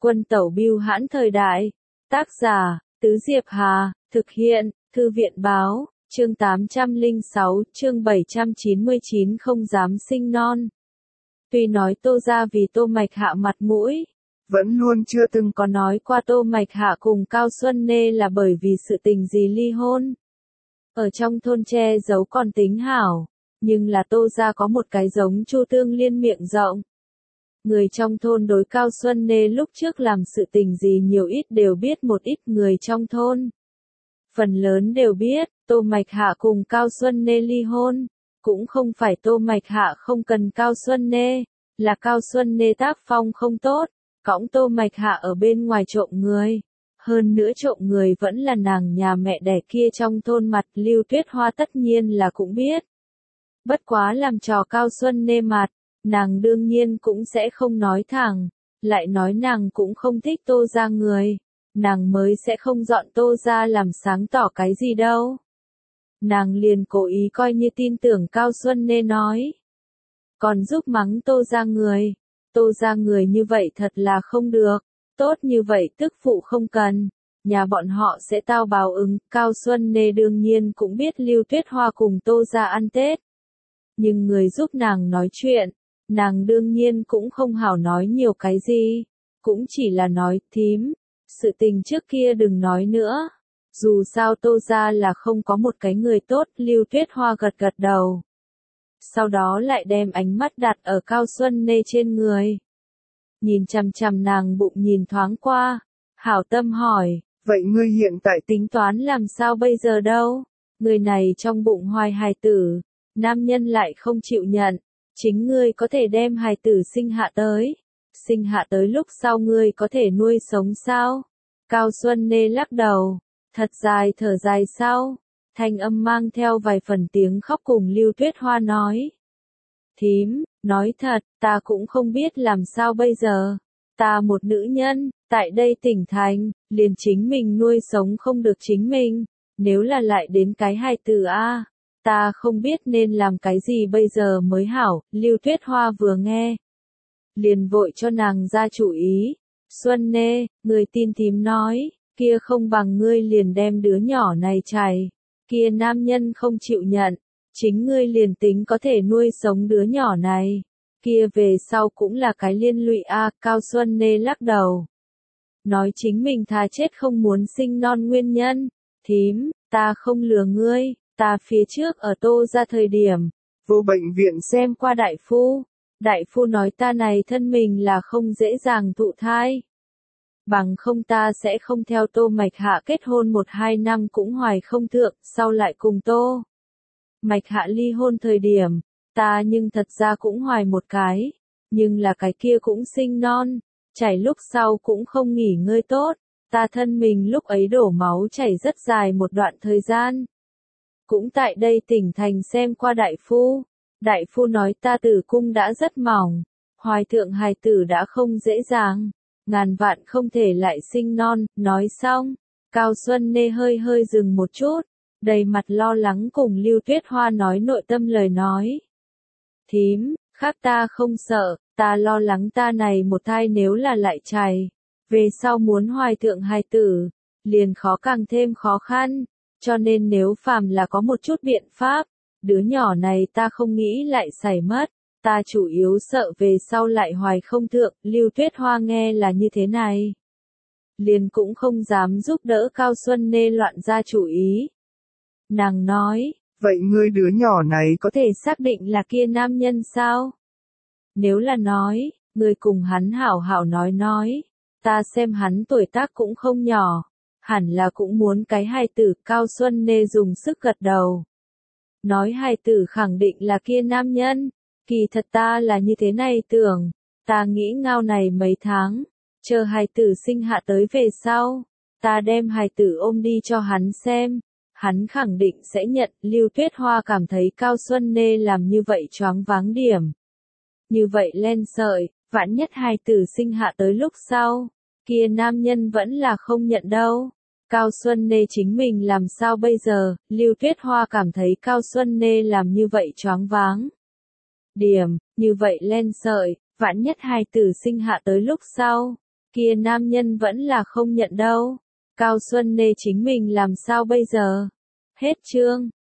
Quân tẩu bưu hãn thời đại. Tác giả, Tứ Diệp Hà, thực hiện, Thư viện báo, chương 806, chương 799 không dám sinh non. Tuy nói Tô gia vì Tô Mạch Hạ mặt mũi, vẫn luôn chưa từng có nói qua Tô Mạch Hạ cùng Cao Xuân Nê là bởi vì sự tình gì ly hôn. Ở trong thôn che giấu còn tính hảo, nhưng là Tô gia có một cái giống Chu Tương Liên miệng rộng. Người trong thôn đối Cao Xuân Nê lúc trước làm sự tình gì nhiều ít đều biết, một ít người trong thôn. Phần lớn đều biết, Tô Mạch Hạ cùng Cao Xuân Nê ly hôn, cũng không phải Tô Mạch Hạ không cần Cao Xuân Nê, là Cao Xuân Nê tác phong không tốt, cõng Tô Mạch Hạ ở bên ngoài trộm người. Hơn nữa trộm người vẫn là nàng nhà mẹ đẻ kia trong thôn mặt, Lưu Tuyết Hoa tất nhiên là cũng biết. Bất quá làm trò Cao Xuân Nê mặt, nàng đương nhiên cũng sẽ không nói thẳng, lại nói nàng cũng không thích Tô gia người, nàng mới sẽ không dọn Tô gia làm sáng tỏ cái gì đâu. Nàng liền cố ý coi như tin tưởng Cao Xuân Nê nói, còn giúp mắng Tô gia người như vậy thật là không được, tốt như vậy tức phụ không cần, nhà bọn họ sẽ tao báo ứng. Cao Xuân Nê đương nhiên cũng biết Lưu Tuyết Hoa cùng Tô gia ăn Tết, nhưng người giúp nàng nói chuyện, nàng đương nhiên cũng không hảo nói nhiều cái gì, cũng chỉ là nói, thím, sự tình trước kia đừng nói nữa, dù sao Tô gia là không có một cái người tốt. Lưu Tuyết Hoa gật gật đầu, sau đó lại đem ánh mắt đặt ở Cao Xuân Nê trên người, nhìn chằm chằm nàng bụng nhìn thoáng qua, hảo tâm hỏi, vậy ngươi hiện tại tính toán làm sao bây giờ đâu? Người này trong bụng hoài hài tử, nam nhân lại không chịu nhận, chính ngươi có thể đem hài tử sinh hạ tới lúc sau ngươi có thể nuôi sống sao? Cao Xuân Nê lắc đầu, thật dài thở dài sau, thanh âm mang theo vài phần tiếng khóc cùng Lưu Tuyết Hoa nói. Thím, nói thật, ta cũng không biết làm sao bây giờ, ta một nữ nhân, tại đây tỉnh thành, liền chính mình nuôi sống không được chính mình, nếu là lại đến cái hài tử a, ta không biết nên làm cái gì bây giờ mới hảo. Lưu Tuyết Hoa vừa nghe, liền vội cho nàng ra chủ ý, Xuân Nê, người tin thím nói, kia không bằng ngươi liền đem đứa nhỏ này chài, kia nam nhân không chịu nhận, chính ngươi liền tính có thể nuôi sống đứa nhỏ này, kia về sau cũng là cái liên lụy a. Cao Xuân Nê lắc đầu, nói chính mình thà chết không muốn sinh non nguyên nhân. Thím, ta không lừa ngươi, ta phía trước ở Tô gia thời điểm, vô bệnh viện xem qua đại phu nói ta này thân mình là không dễ dàng thụ thai. Bằng không ta sẽ không theo Tô Mạch Hạ kết hôn 1-2 năm cũng hoài không thượng, sau lại cùng Tô Mạch Hạ ly hôn thời điểm, ta nhưng thật ra cũng hoài một cái, nhưng là cái kia cũng sinh non, chảy lúc sau cũng không nghỉ ngơi tốt, ta thân mình lúc ấy đổ máu chảy rất dài một đoạn thời gian. Cũng tại đây tỉnh thành xem qua đại phu nói ta tử cung đã rất mỏng, hoài thượng hài tử đã không dễ dàng, ngàn vạn không thể lại sinh non. Nói xong, Cao Xuân Nê hơi hơi dừng một chút, đầy mặt lo lắng cùng Lưu Tuyết Hoa nói nội tâm lời nói. Thím, khác ta không sợ, ta lo lắng ta này một thai nếu là lại chài, về sau muốn hoài thượng hài tử, liền càng thêm khó khăn, cho nên nếu phàm là có một chút biện pháp, đứa nhỏ này ta không nghĩ lại xảy mất, ta chủ yếu sợ về sau lại hoài không thượng. Lưu Tuyết Hoa nghe là như thế này, liền cũng không dám giúp đỡ Cao Xuân Nê loạn ra chủ ý. Nàng nói, vậy ngươi đứa nhỏ này có thể xác định là kia nam nhân sao? Nếu là nói, ngươi cùng hắn hảo hảo nói, ta xem hắn tuổi tác cũng không nhỏ, hẳn là cũng muốn cái hài tử. Cao Xuân Nê dùng sức gật đầu, nói hài tử khẳng định là kia nam nhân, kỳ thật ta là như thế này tưởng, ta nghĩ ngao này mấy tháng, chờ hài tử sinh hạ tới về sau, ta đem hài tử ôm đi cho hắn xem, hắn khẳng định sẽ nhận. Lưu Tuyết Hoa cảm thấy Cao Xuân Nê làm như vậy choáng váng điểm, như vậy len sợi, vạn nhất hài tử sinh hạ tới lúc sau, kia nam nhân vẫn là không nhận đâu. Cao Xuân Nê chính mình làm sao bây giờ? Lưu Tuyết Hoa cảm thấy Cao Xuân Nê làm như vậy choáng váng điểm, như vậy len sợi, vạn nhất hài tử sinh hạ tới lúc sau, Kia nam nhân vẫn là không nhận đâu. Cao Xuân Nê chính mình làm sao bây giờ? Hết chương.